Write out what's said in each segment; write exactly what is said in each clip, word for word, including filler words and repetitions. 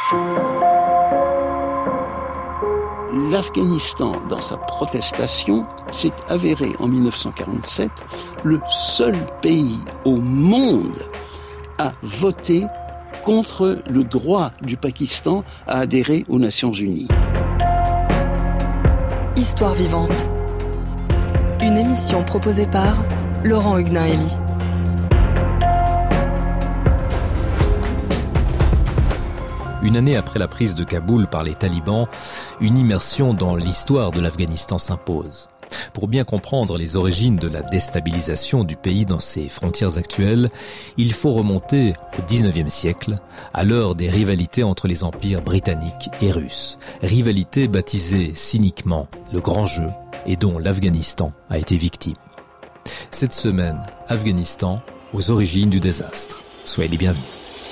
L'Afghanistan, dans sa protestation, s'est avéré en dix-neuf cent quarante-sept le seul pays au monde à voter contre le droit du Pakistan à adhérer aux Nations Unies. Histoire vivante. Une émission proposée par Laurent Huguenin-Hélie. Une année après la prise de Kaboul par les talibans, une immersion dans l'histoire de l'Afghanistan s'impose. Pour bien comprendre les origines de la déstabilisation du pays dans ses frontières actuelles, il faut remonter au dix-neuvième siècle, à l'heure des rivalités entre les empires britanniques et russes. Rivalité baptisée cyniquement le Grand Jeu et dont l'Afghanistan a été victime. Cette semaine, Afghanistan aux origines du désastre. Soyez les bienvenus.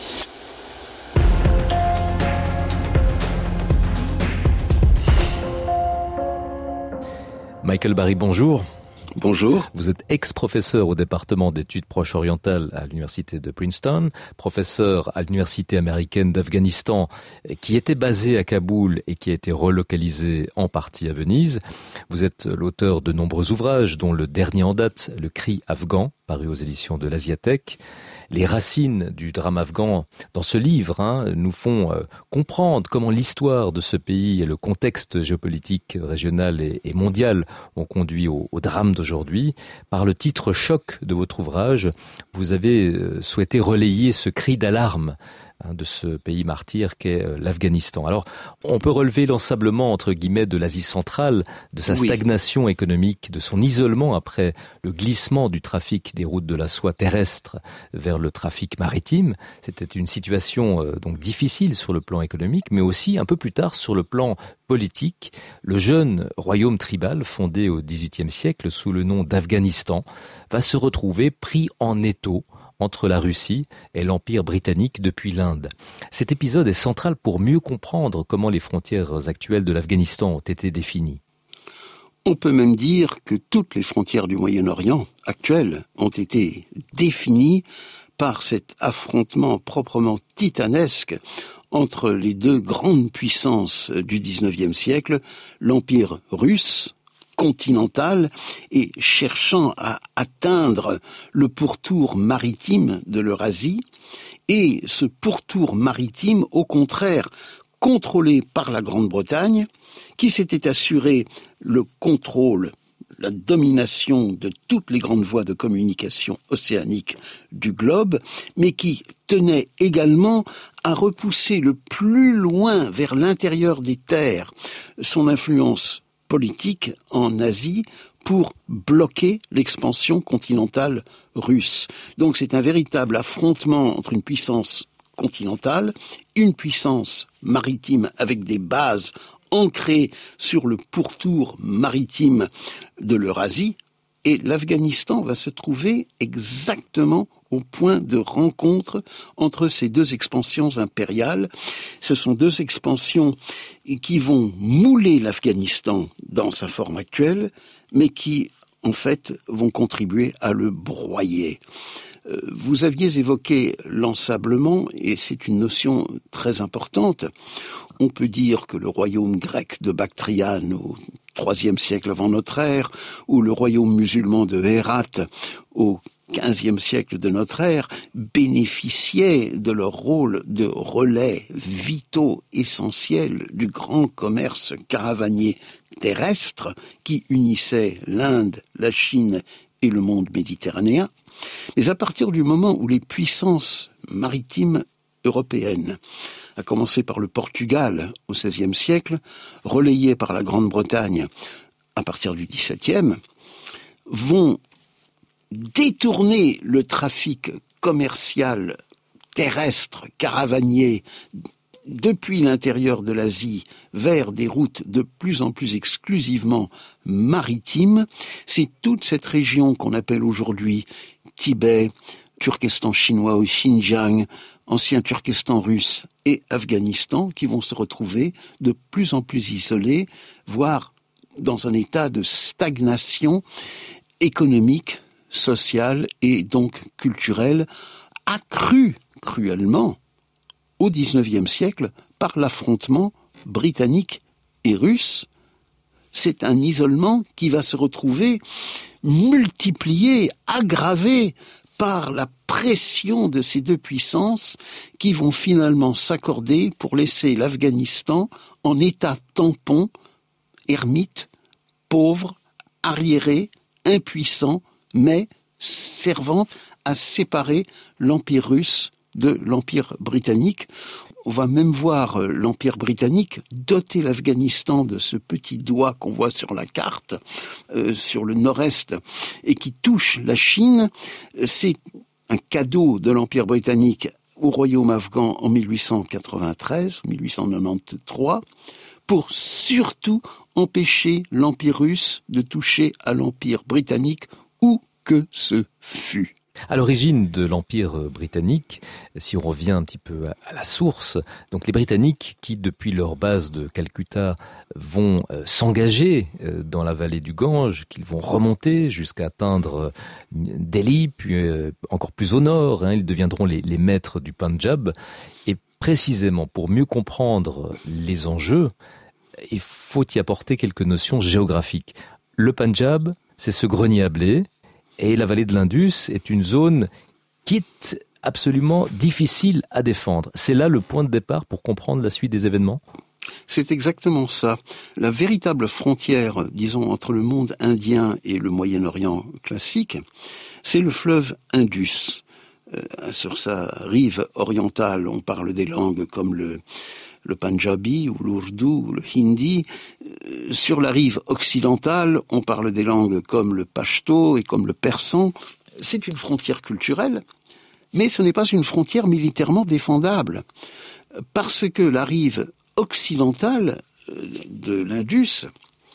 Michael Barry, bonjour. Bonjour. Vous êtes ex-professeur au département d'études proche-orientales à l'université de Princeton, professeur à l'université américaine d'Afghanistan qui était basée à Kaboul et qui a été relocalisée en partie à Venise. Vous êtes l'auteur de nombreux ouvrages dont le dernier en date, Le Cri afghan, paru aux éditions de l'Asiathèque. Les racines du drame afghan dans ce livre hein, nous font euh, comprendre comment l'histoire de ce pays et le contexte géopolitique régional et, et mondial ont conduit au, au drame d'aujourd'hui. Par le titre choc de votre ouvrage, vous avez euh, souhaité relayer ce cri d'alarme de ce pays martyr qu'est l'Afghanistan. Alors, on peut relever l'ensablement, entre guillemets, de l'Asie centrale, de sa oui. stagnation économique, de son isolement après le glissement du trafic des routes de la soie terrestre vers le trafic maritime. C'était une situation euh, donc difficile sur le plan économique, mais aussi un peu plus tard sur le plan politique. Le jeune royaume tribal, fondé au dix-huitième siècle sous le nom d'Afghanistan, va se retrouver pris en étau entre la Russie et l'Empire britannique depuis l'Inde. Cet épisode est central pour mieux comprendre comment les frontières actuelles de l'Afghanistan ont été définies. On peut même dire que toutes les frontières du Moyen-Orient actuelles ont été définies par cet affrontement proprement titanesque entre les deux grandes puissances du dix-neuvième siècle, l'Empire russe, continentale et cherchant à atteindre le pourtour maritime de l'Eurasie, et ce pourtour maritime, au contraire, contrôlé par la Grande-Bretagne, qui s'était assuré le contrôle, la domination de toutes les grandes voies de communication océanique du globe, mais qui tenait également à repousser le plus loin vers l'intérieur des terres son influence politique en Asie pour bloquer l'expansion continentale russe. Donc c'est un véritable affrontement entre une puissance continentale, une puissance maritime avec des bases ancrées sur le pourtour maritime de l'Eurasie, et l'Afghanistan va se trouver exactement au point de rencontre entre ces deux expansions impériales. Ce sont deux expansions qui vont mouler l'Afghanistan dans sa forme actuelle, mais qui, en fait, vont contribuer à le broyer. Vous aviez évoqué l'ensablement, et c'est une notion très importante. On peut dire que le royaume grec de Bactriane au troisième siècle avant notre ère, ou le royaume musulman de Hérat au quinzième siècle de notre ère, bénéficiaient de leur rôle de relais vitaux essentiels du grand commerce caravanier terrestre qui unissait l'Inde, la Chine et le monde méditerranéen. Mais à partir du moment où les puissances maritimes européennes, à commencer par le Portugal au seizième siècle, relayées par la Grande-Bretagne à partir du dix-septième, vont détourner le trafic commercial terrestre, caravanier, depuis l'intérieur de l'Asie vers des routes de plus en plus exclusivement maritimes. C'est toute cette région qu'on appelle aujourd'hui Tibet, Turkestan chinois ou Xinjiang, ancien Turkestan russe et Afghanistan, qui vont se retrouver de plus en plus isolés, voire dans un état de stagnation économique, sociale et donc culturelle, accrue cruellement au dix-neuvième siècle par l'affrontement britannique et russe. C'est un isolement qui va se retrouver multiplié, aggravé par la pression de ces deux puissances qui vont finalement s'accorder pour laisser l'Afghanistan en état tampon, ermite, pauvre, arriéré, impuissant, mais servant à séparer l'Empire russe de l'Empire britannique. On va même voir l'Empire britannique doter l'Afghanistan de ce petit doigt qu'on voit sur la carte, euh, sur le nord-est, et qui touche la Chine. C'est un cadeau de l'Empire britannique au royaume afghan en mille huit cent quatre-vingt-treize, mille huit cent quatre-vingt-treize, pour surtout empêcher l'Empire russe de toucher à l'Empire britannique, où que ce fût. À l'origine de l'Empire britannique, si on revient un petit peu à la source, donc les Britanniques qui, depuis leur base de Calcutta, vont euh, s'engager euh, dans la vallée du Gange, qu'ils vont remonter jusqu'à atteindre euh, Delhi, puis euh, encore plus au nord, hein, ils deviendront les, les maîtres du Pendjab. Et précisément pour mieux comprendre les enjeux, il faut y apporter quelques notions géographiques. Le Pendjab, c'est ce grenier à blé, et la vallée de l'Indus est une zone qui est absolument difficile à défendre. C'est là le point de départ pour comprendre la suite des événements ? C'est exactement ça. La véritable frontière, disons, entre le monde indien et le Moyen-Orient classique, c'est le fleuve Indus. Euh, sur sa rive orientale, on parle des langues comme le le Punjabi ou l'Ourdou ou le Hindi. Euh, sur la rive occidentale, on parle des langues comme le Pashto et comme le persan. C'est une frontière culturelle, mais ce n'est pas une frontière militairement défendable, parce que la rive occidentale de l'Indus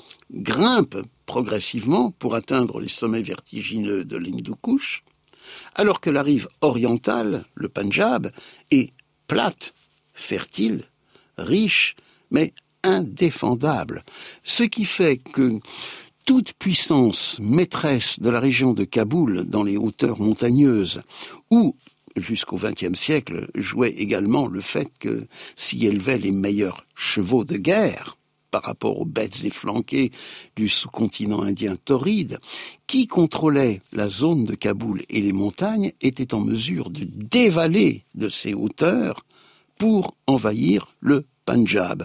grimpe progressivement pour atteindre les sommets vertigineux de l'Hindu-Kush, alors que la rive orientale, le Pendjab, est plate, fertile, riche, mais indéfendable. Ce qui fait que toute puissance maîtresse de la région de Kaboul, dans les hauteurs montagneuses, où, jusqu'au vingtième siècle, jouait également le fait que s'y élevaient les meilleurs chevaux de guerre, par rapport aux bêtes efflanquées du sous-continent indien torride, qui contrôlait la zone de Kaboul et les montagnes, était en mesure de dévaler de ces hauteurs pour envahir le Pendjab.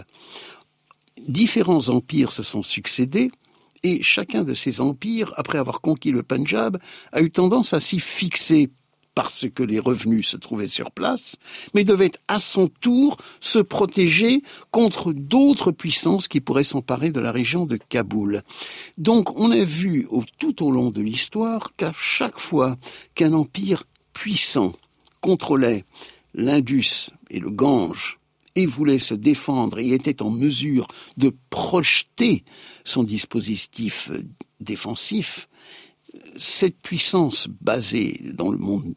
Différents empires se sont succédés, et chacun de ces empires, après avoir conquis le Pendjab, a eu tendance à s'y fixer parce que les revenus se trouvaient sur place, mais devait à son tour se protéger contre d'autres puissances qui pourraient s'emparer de la région de Kaboul. Donc on a vu au, tout au long de l'histoire qu'à chaque fois qu'un empire puissant contrôlait l'Indus et le Gange et voulait se défendre et était en mesure de projeter son dispositif défensif, cette puissance basée dans le monde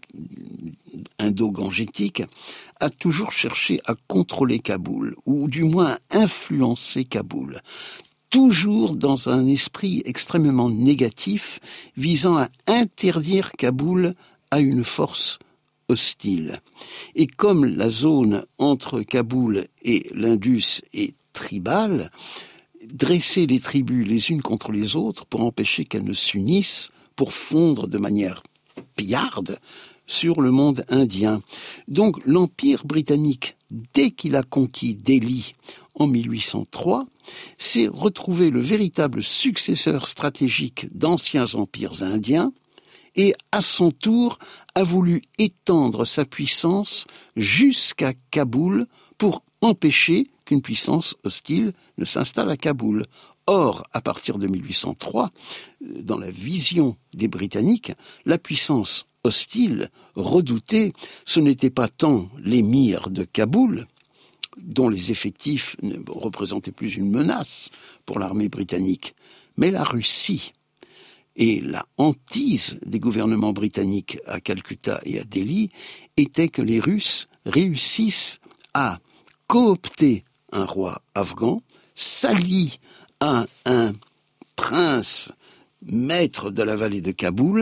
indo-gangétique a toujours cherché à contrôler Kaboul, ou du moins influencer Kaboul, toujours dans un esprit extrêmement négatif visant à interdire Kaboul à une force hostile. Et comme la zone entre Kaboul et l'Indus est tribale, dresser les tribus les unes contre les autres pour empêcher qu'elles ne s'unissent, pour fondre de manière pillarde sur le monde indien. Donc l'Empire britannique, dès qu'il a conquis Delhi en mille huit cent trois, s'est retrouvé le véritable successeur stratégique d'anciens empires indiens et, à son tour, a voulu étendre sa puissance jusqu'à Kaboul pour empêcher qu'une puissance hostile ne s'installe à Kaboul. Or, à partir de mille huit cent trois, dans la vision des Britanniques, la puissance hostile, redoutée, ce n'était pas tant l'émir de Kaboul, dont les effectifs ne représentaient plus une menace pour l'armée britannique, mais la Russie. Et la hantise des gouvernements britanniques à Calcutta et à Delhi était que les Russes réussissent à coopter un roi afghan, s'allient à un prince maître de la vallée de Kaboul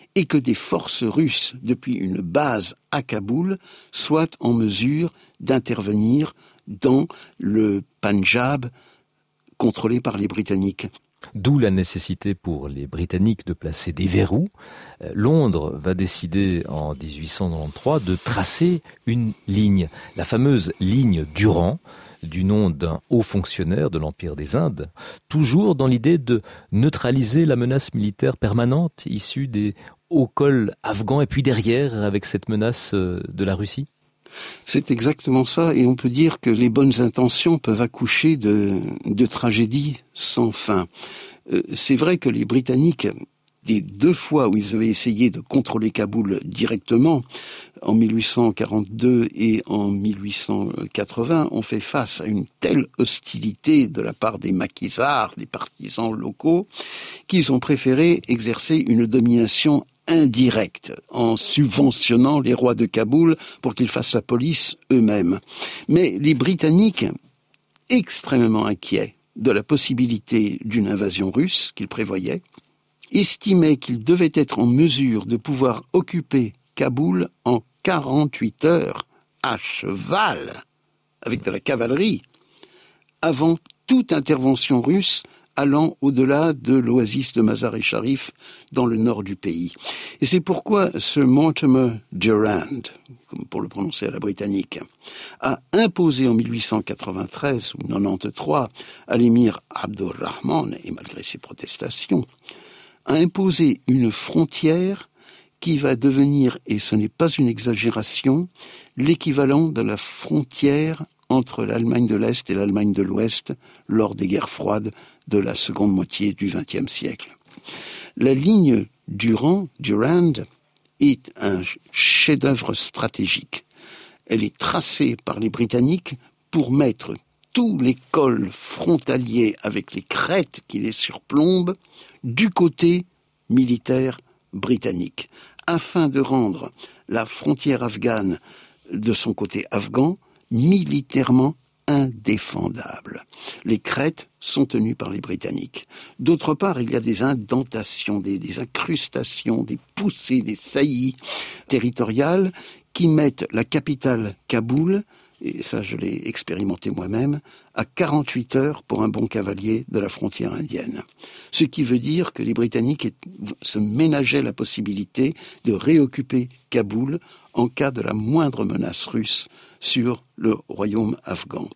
et que des forces russes, depuis une base à Kaboul, soient en mesure d'intervenir dans le Pendjab contrôlé par les Britanniques. D'où la nécessité pour les Britanniques de placer des verrous. Londres va décider en dix-huit cent quatre-vingt-treize de tracer une ligne, la fameuse ligne Durand, du nom d'un haut fonctionnaire de l'Empire des Indes, toujours dans l'idée de neutraliser la menace militaire permanente issue des hauts cols afghans et puis derrière avec cette menace de la Russie. C'est exactement ça, et on peut dire que les bonnes intentions peuvent accoucher de, de tragédies sans fin. Euh, c'est vrai que les Britanniques, des deux fois où ils avaient essayé de contrôler Kaboul directement, en mille huit cent quarante-deux et en mille huit cent quatre-vingts, ont fait face à une telle hostilité de la part des maquisards, des partisans locaux, qu'ils ont préféré exercer une domination indirecte, en subventionnant les rois de Kaboul pour qu'ils fassent la police eux-mêmes. Mais les Britanniques, extrêmement inquiets de la possibilité d'une invasion russe qu'ils prévoyaient, estimaient qu'ils devaient être en mesure de pouvoir occuper Kaboul en quarante-huit heures, à cheval, avec de la cavalerie, avant toute intervention russe allant au-delà de l'oasis de Mazar-e Sharif dans le nord du pays. Et c'est pourquoi ce Mortimer Durand, pour le prononcer à la britannique, a imposé en mille huit cent quatre-vingt-treize ou quatre-vingt-treize à l'émir Abdurrahman, et malgré ses protestations, a imposé une frontière qui va devenir, et ce n'est pas une exagération, l'équivalent de la frontière entre l'Allemagne de l'Est et l'Allemagne de l'Ouest lors des guerres froides de la seconde moitié du vingtième siècle. La ligne Durand, Durand est un chef-d'œuvre stratégique. Elle est tracée par les Britanniques pour mettre tous les cols frontaliers avec les crêtes qui les surplombent du côté militaire britannique, afin de rendre la frontière afghane de son côté afghan militairement indéfendable. Les crêtes sont tenues par les Britanniques. D'autre part, il y a des indentations, des, des incrustations, des poussées, des saillies territoriales qui mettent la capitale Kaboul, et ça je l'ai expérimenté moi-même, à quarante-huit heures pour un bon cavalier de la frontière indienne. Ce qui veut dire que les Britanniques se ménageaient la possibilité de réoccuper Kaboul en cas de la moindre menace russe sur le royaume afghan.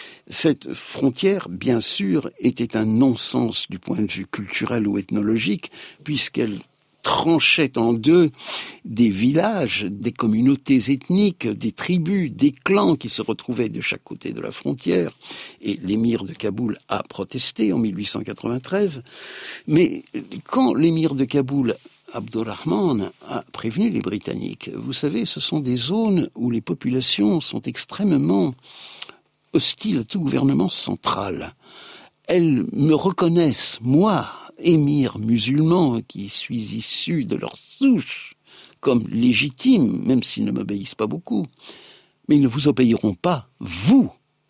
Cette frontière, bien sûr, était un non-sens du point de vue culturel ou ethnologique, puisqu'elle tranchait en deux des villages, des communautés ethniques, des tribus, des clans qui se retrouvaient de chaque côté de la frontière. Et l'émir de Kaboul a protesté en mille huit cent quatre-vingt-treize. Mais quand l'émir de Kaboul, Abdurrahman, a prévenu les Britanniques, vous savez, ce sont des zones où les populations sont extrêmement hostiles à tout gouvernement central. Elles me reconnaissent, moi, émir musulman, qui suis issu de leur souche, comme légitime, même s'ils ne m'obéissent pas beaucoup. Mais ils ne vous obéiront pas, vous.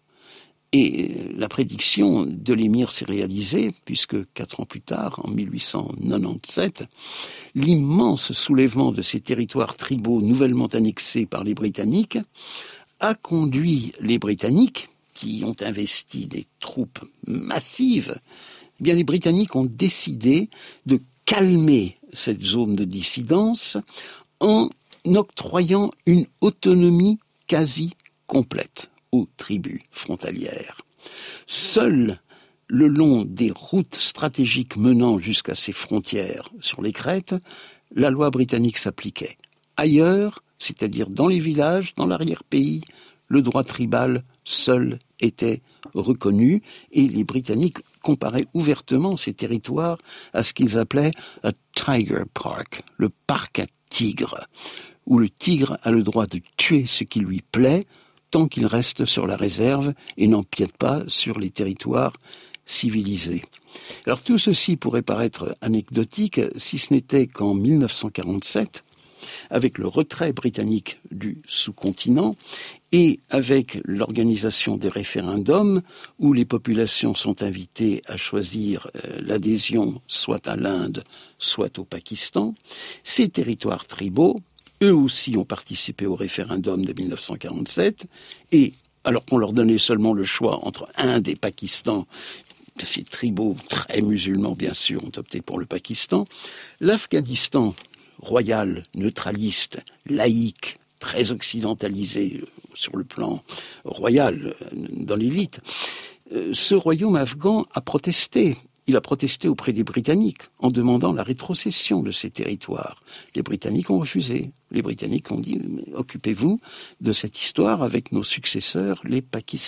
Et la prédiction de l'émir s'est réalisée, puisque quatre ans plus tard, en mille huit cent quatre-vingt-dix-sept, l'immense soulèvement de ces territoires tribaux nouvellement annexés par les Britanniques a conduit les Britanniques, qui ont investi des troupes massives, eh bien les Britanniques ont décidé de calmer cette zone de dissidence en octroyant une autonomie quasi complète aux tribus frontalières. Seul le long des routes stratégiques menant jusqu'à ces frontières sur les crêtes, la loi britannique s'appliquait. Ailleurs, c'est-à-dire dans les villages, dans l'arrière-pays, le droit tribal seul était reconnu et les Britanniques comparaient ouvertement ces territoires à ce qu'ils appelaient un Tiger Park, le parc à tigres, où le tigre a le droit de tuer ce qui lui plaît tant qu'il reste sur la réserve et n'empiète pas sur les territoires civilisés. Alors tout ceci pourrait paraître anecdotique si ce n'était qu'en mille neuf cent quarante-sept, avec le retrait britannique du sous-continent et avec l'organisation des référendums où les populations sont invitées à choisir euh, l'adhésion soit à l'Inde, soit au Pakistan, ces territoires tribaux, eux aussi ont participé au référendum de mille neuf cent quarante-sept et alors qu'on leur donnait seulement le choix entre Inde et Pakistan, ces tribaux très musulmans bien sûr ont opté pour le Pakistan, l'Afghanistan royal, neutraliste, laïque, très occidentalisé sur le plan royal, dans l'élite, ce royaume afghan a protesté. Il a protesté auprès des Britanniques en demandant la rétrocession de ces territoires. Les Britanniques ont refusé. Les Britanniques ont dit « Occupez-vous de cette histoire avec nos successeurs, les Pakistanais ».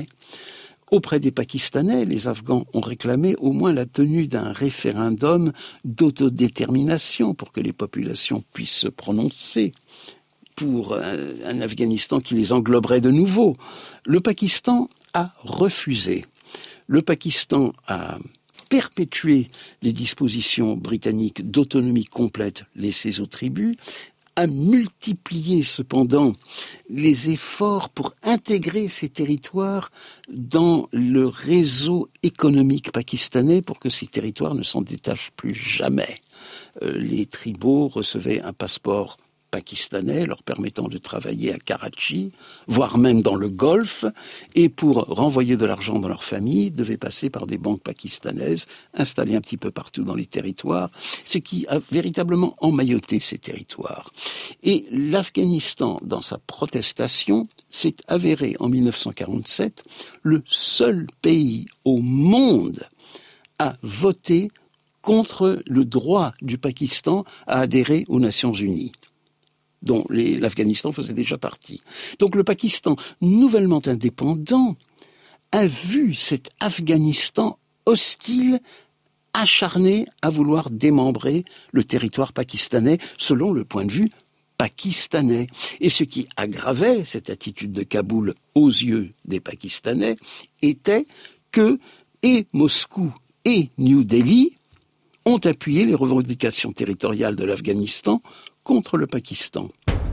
Auprès des Pakistanais, les Afghans ont réclamé au moins la tenue d'un référendum d'autodétermination pour que les populations puissent se prononcer pour un, un Afghanistan qui les engloberait de nouveau. Le Pakistan a refusé. Le Pakistan a perpétué les dispositions britanniques d'autonomie complète laissées aux tribus, a multiplié cependant les efforts pour intégrer ces territoires dans le réseau économique pakistanais pour que ces territoires ne s'en détachent plus jamais. Euh, les tribaux recevaient un passeport pakistanais leur permettant de travailler à Karachi, voire même dans le Golfe, et pour renvoyer de l'argent dans leur famille, devaient passer par des banques pakistanaises installées un petit peu partout dans les territoires, ce qui a véritablement emmailloté ces territoires. Et l'Afghanistan, dans sa protestation, s'est avéré en mille neuf cent quarante-sept le seul pays au monde à voter contre le droit du Pakistan à adhérer aux Nations Unies, dont les, l'Afghanistan faisait déjà partie. Donc le Pakistan, nouvellement indépendant, a vu cet Afghanistan hostile, acharné à vouloir démembrer le territoire pakistanais selon le point de vue pakistanais. Et ce qui aggravait cette attitude de Kaboul aux yeux des Pakistanais était que et Moscou et New Delhi ont appuyé les revendications territoriales de l'Afghanistan contre le Pakistan.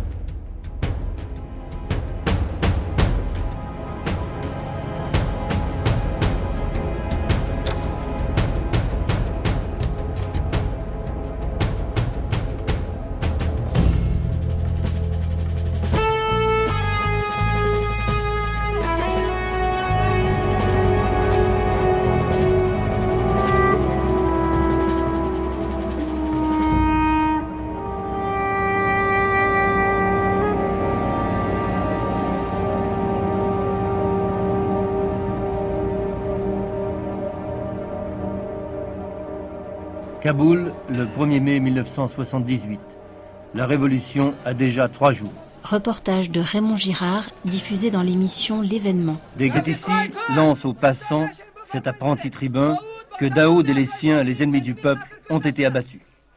Kaboul, le premier mai mille neuf cent soixante-dix-huit. La révolution a déjà trois jours. Reportage de Raymond Girard, diffusé dans l'émission L'événement. Des ici lance aux passants cet apprenti tribun que Daoud et les siens, les ennemis du peuple, ont été abattus.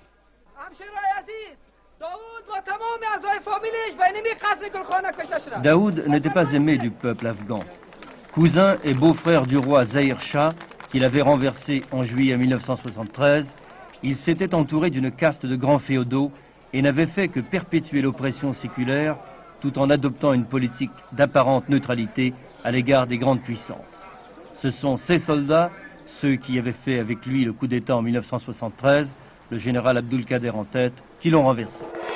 Daoud n'était pas aimé du peuple afghan. Cousin et beau-frère du roi Zahir Shah, qu'il avait renversé en juillet mille neuf cent soixante-treize, il s'était entouré d'une caste de grands féodaux et n'avait fait que perpétuer l'oppression séculaire tout en adoptant une politique d'apparente neutralité à l'égard des grandes puissances. Ce sont ces soldats, ceux qui avaient fait avec lui le coup d'État en mille neuf cent soixante-treize, le général Abdul-Kader en tête, qui l'ont renversé.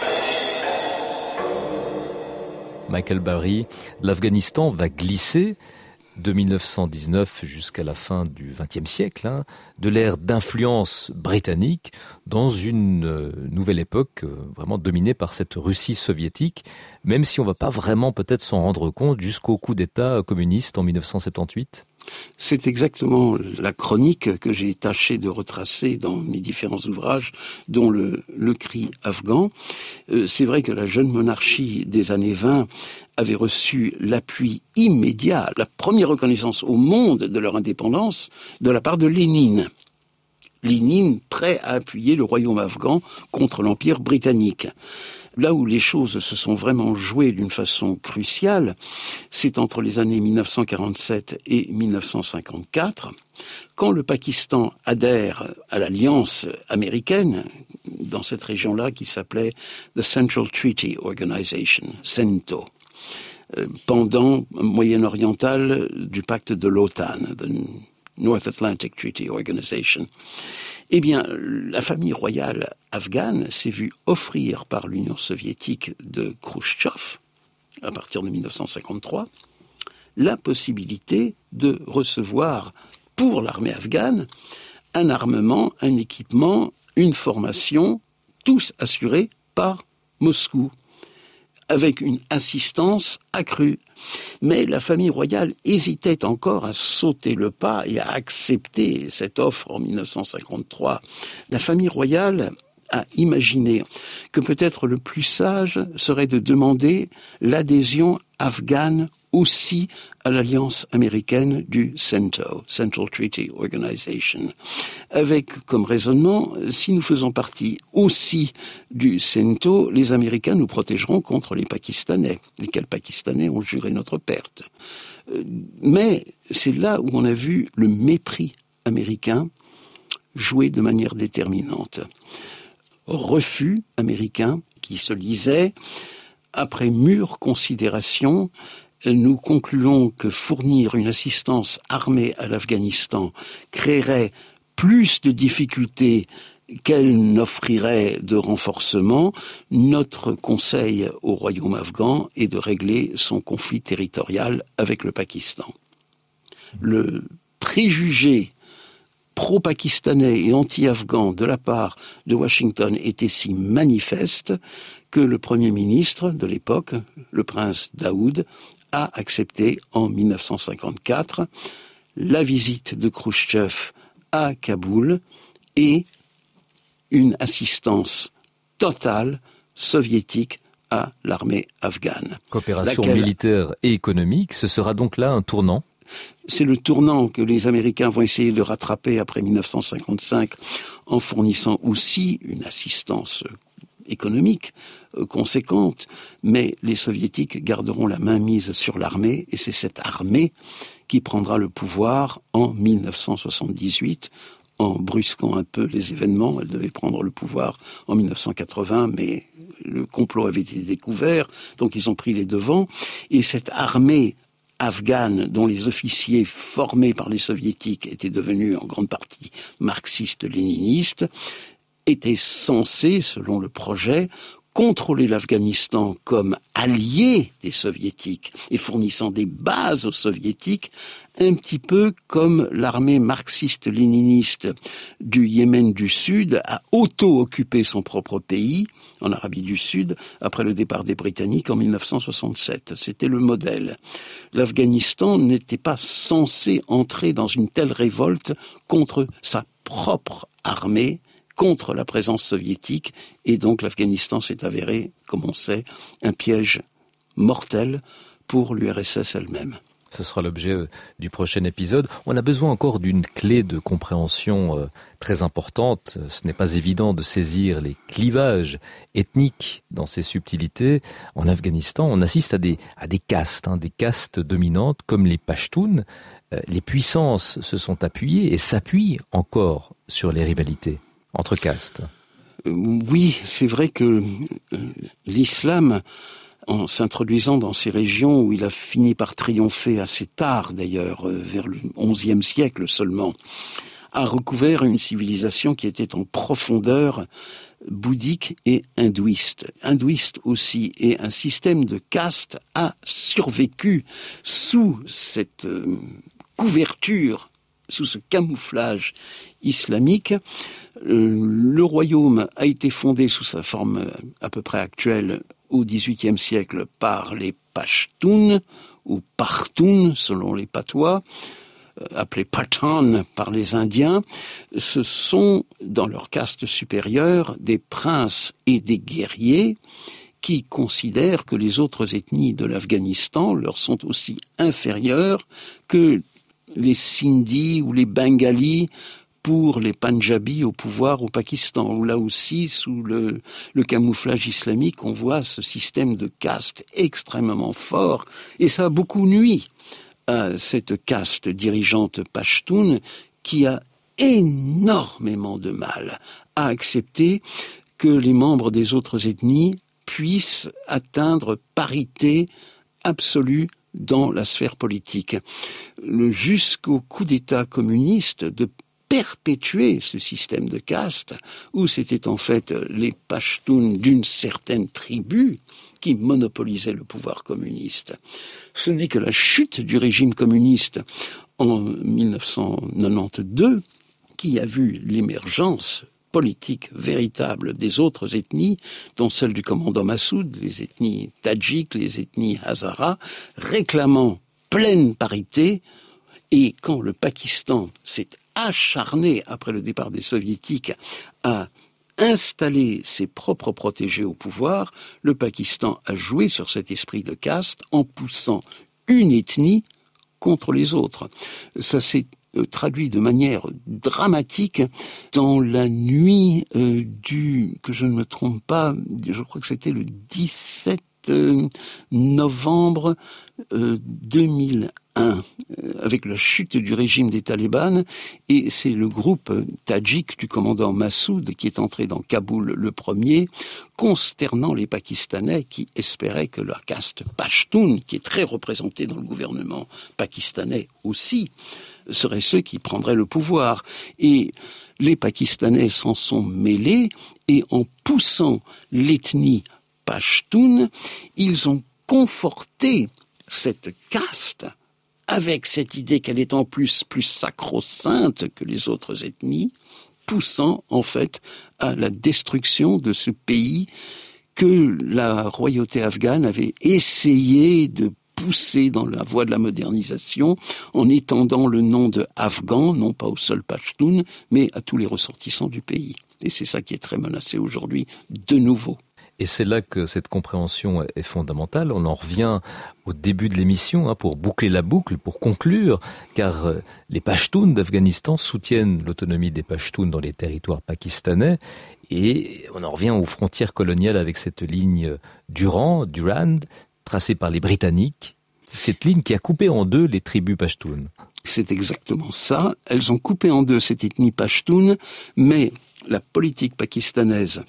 Michael Barry, l'Afghanistan va glisser de mille neuf cent dix-neuf jusqu'à la fin du vingtième siècle, hein, de l'ère d'influence britannique dans une euh, nouvelle époque euh, vraiment dominée par cette Russie soviétique, même si on ne va pas vraiment peut-être s'en rendre compte jusqu'au coup d'État communiste en mille neuf cent soixante-dix-huit. C'est exactement la chronique que j'ai tâché de retracer dans mes différents ouvrages, dont le, le cri afghan. Euh, c'est vrai que la jeune monarchie des années vingt avait reçu l'appui immédiat, la première reconnaissance au monde de leur indépendance de la part de Lénine. Lénine prêt à appuyer le royaume afghan contre l'Empire britannique. Là où les choses se sont vraiment jouées d'une façon cruciale, c'est entre les années mille neuf cent quarante-sept et mille neuf cent cinquante-quatre, quand le Pakistan adhère à l'alliance américaine, dans cette région-là qui s'appelait the Central Treaty Organization, CENTO, euh, pendant moyen-oriental du pacte de l'OTAN, the North Atlantic Treaty Organization. Eh bien, la famille royale afghane s'est vue offrir par l'Union soviétique de Khrouchtchev, à partir de mille neuf cent cinquante-trois, la possibilité de recevoir pour l'armée afghane un armement, un équipement, une formation, tous assurés par Moscou, avec une assistance accrue. Mais la famille royale hésitait encore à sauter le pas et à accepter cette offre en mille neuf cent cinquante-trois. La famille royale a imaginé que peut-être le plus sage serait de demander l'adhésion afghane aussi à l'alliance américaine du CENTO, Central Treaty Organization, avec comme raisonnement, si nous faisons partie aussi du CENTO, les Américains nous protégeront contre les Pakistanais, lesquels Pakistanais ont juré notre perte. Mais c'est là où on a vu le mépris américain jouer de manière déterminante. Refus américain qui se lisait « Après mûre considération, nous concluons que fournir une assistance armée à l'Afghanistan créerait plus de difficultés qu'elle n'offrirait de renforcement. Notre conseil au royaume afghan est de régler son conflit territorial avec le Pakistan. » Le préjugé pro-pakistanais et anti-afghan de la part de Washington était si manifeste que le Premier ministre de l'époque, le prince Daoud, a accepté en mille neuf cent cinquante-quatre la visite de Khrouchtchev à Kaboul et une assistance totale soviétique à l'armée afghane. Coopération laquelle... militaire et économique, ce sera donc là un tournant ? C'est le tournant que les Américains vont essayer de rattraper après mille neuf cent cinquante-cinq en fournissant aussi une assistance économique euh, conséquente, mais les Soviétiques garderont la main mise sur l'armée et c'est cette armée qui prendra le pouvoir en mille neuf cent soixante-dix-huit en brusquant un peu les événements. Elle devait prendre le pouvoir en mille neuf cent quatre-vingts, mais le complot avait été découvert, donc ils ont pris les devants et cette armée afghane, dont les officiers formés par les soviétiques étaient devenus en grande partie marxistes-léninistes, était censé, selon le projet, contrôler l'Afghanistan comme allié des soviétiques et fournissant des bases aux soviétiques, un petit peu comme l'armée marxiste-léniniste du Yémen du Sud a auto-occupé son propre pays, en Arabie du Sud, après le départ des Britanniques en mille neuf cent soixante-sept. C'était le modèle. L'Afghanistan n'était pas censé entrer dans une telle révolte contre sa propre armée, contre la présence soviétique, et donc l'Afghanistan s'est avéré, comme on sait, un piège mortel pour l'U R S S elle-même. Ce sera l'objet du prochain épisode. On a besoin encore d'une clé de compréhension euh, très importante. Ce n'est pas évident de saisir les clivages ethniques dans ces subtilités. En Afghanistan, on assiste à des, à des castes, hein, des castes dominantes comme les Pashtuns. Euh, les puissances se sont appuyées et s'appuient encore sur les rivalités entre castes. Oui, c'est vrai que l'islam, en s'introduisant dans ces régions où il a fini par triompher assez tard d'ailleurs, vers le onzième siècle seulement, a recouvert une civilisation qui était en profondeur bouddhique et hindouiste. Hindouiste aussi, et un système de castes a survécu sous cette euh, couverture, sous ce camouflage islamique. Euh, le royaume a été fondé sous sa forme à peu près actuelle au dix-huitième siècle par les Pashtuns, ou Partoun selon les patois, euh, appelés Pathan par les Indiens. Ce sont, dans leur caste supérieure, des princes et des guerriers qui considèrent que les autres ethnies de l'Afghanistan leur sont aussi inférieures que les Sindhis ou les Bengalis pour les Punjabis au pouvoir au Pakistan, où là aussi, sous le, le camouflage islamique, on voit ce système de caste extrêmement fort, et ça a beaucoup nui à cette caste dirigeante Pashtun qui a énormément de mal à accepter que les membres des autres ethnies puissent atteindre parité absolue dans la sphère politique. Jusqu'au coup d'État communiste, de perpétuer ce système de caste, où c'était en fait les Pashtuns d'une certaine tribu qui monopolisaient le pouvoir communiste. Ce n'est que la chute du régime communiste en mille neuf cent quatre-vingt-douze qui a vu l'émergence politique véritable des autres ethnies, dont celle du commandant Massoud, les ethnies tadjiques, les ethnies hazaras, réclamant pleine parité. Et quand le Pakistan s'est acharné, après le départ des soviétiques, à installer ses propres protégés au pouvoir, le Pakistan a joué sur cet esprit de caste en poussant une ethnie contre les autres. Ça s'est traduit de manière dramatique dans la nuit euh, du, que je ne me trompe pas, je crois que c'était le dix-sept novembre euh, deux mille un, euh, avec la chute du régime des talibans, et c'est le groupe tadjik du commandant Massoud qui est entré dans Kaboul le premier, consternant les Pakistanais qui espéraient que leur caste Pashtun, qui est très représentée dans le gouvernement pakistanais aussi, seraient ceux qui prendraient le pouvoir. Et les Pakistanais s'en sont mêlés, et en poussant l'ethnie Pashtun, ils ont conforté cette caste avec cette idée qu'elle est en plus plus sacro-sainte que les autres ethnies, poussant en fait à la destruction de ce pays que la royauté afghane avait essayé de pousser dans la voie de la modernisation en étendant le nom de Afghan, non pas au seul Pashtun, mais à tous les ressortissants du pays. Et c'est ça qui est très menacé aujourd'hui, de nouveau. Et c'est là que cette compréhension est fondamentale. On en revient au début de l'émission, hein, pour boucler la boucle, pour conclure, car euh, les Pashtuns d'Afghanistan soutiennent l'autonomie des Pashtuns dans les territoires pakistanais, et on en revient aux frontières coloniales avec cette ligne Durand, Durand, tracée par les Britanniques, cette ligne qui a coupé en deux les tribus Pashtuns. C'est exactement ça. Elles ont coupé en deux cette ethnie Pashtun, mais la politique pakistanaise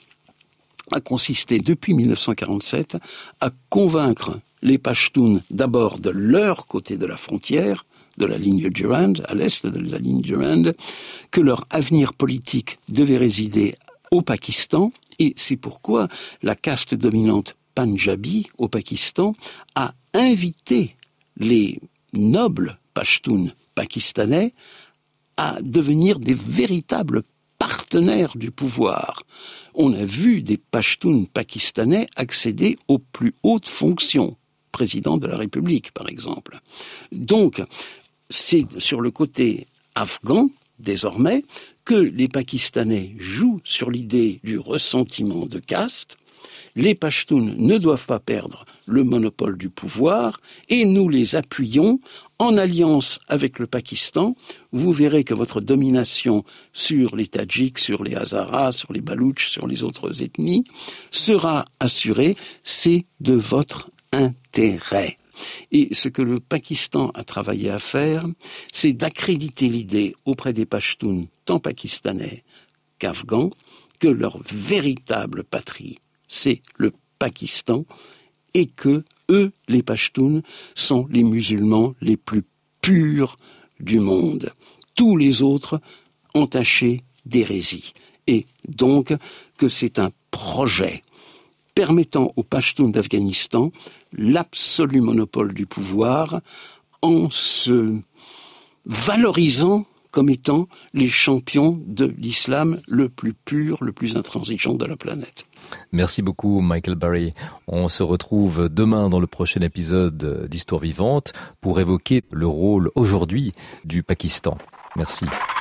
a consisté depuis mille neuf cent quarante-sept à convaincre les Pashtuns d'abord de leur côté de la frontière, de la ligne Durand, à l'est de la ligne Durand, que leur avenir politique devait résider au Pakistan, et c'est pourquoi la caste dominante Panjabi au Pakistan a invité les nobles Pashtuns pakistanais à devenir des véritables partenaires du pouvoir. On a vu des Pashtuns pakistanais accéder aux plus hautes fonctions, président de la République par exemple. Donc, c'est sur le côté afghan, désormais, que les Pakistanais jouent sur l'idée du ressentiment de caste. Les Pashtuns ne doivent pas perdre le monopole du pouvoir, et nous les appuyons en alliance avec le Pakistan. Vous verrez que votre domination sur les Tadjiks, sur les Hazaras, sur les Baloutches, sur les autres ethnies sera assurée. C'est de votre intérêt. Et ce que le Pakistan a travaillé à faire, c'est d'accréditer l'idée auprès des Pashtuns, tant pakistanais qu'afghans, que leur véritable patrie, c'est le Pakistan, et que eux, les Pashtuns, sont les musulmans les plus purs du monde. Tous les autres entachés d'hérésie. Et donc que c'est un projet permettant aux Pashtuns d'Afghanistan l'absolu monopole du pouvoir en se valorisant comme étant les champions de l'islam le plus pur, le plus intransigeant de la planète. Merci beaucoup Michael Barry. On se retrouve demain dans le prochain épisode d'Histoire vivante pour évoquer le rôle aujourd'hui du Pakistan. Merci.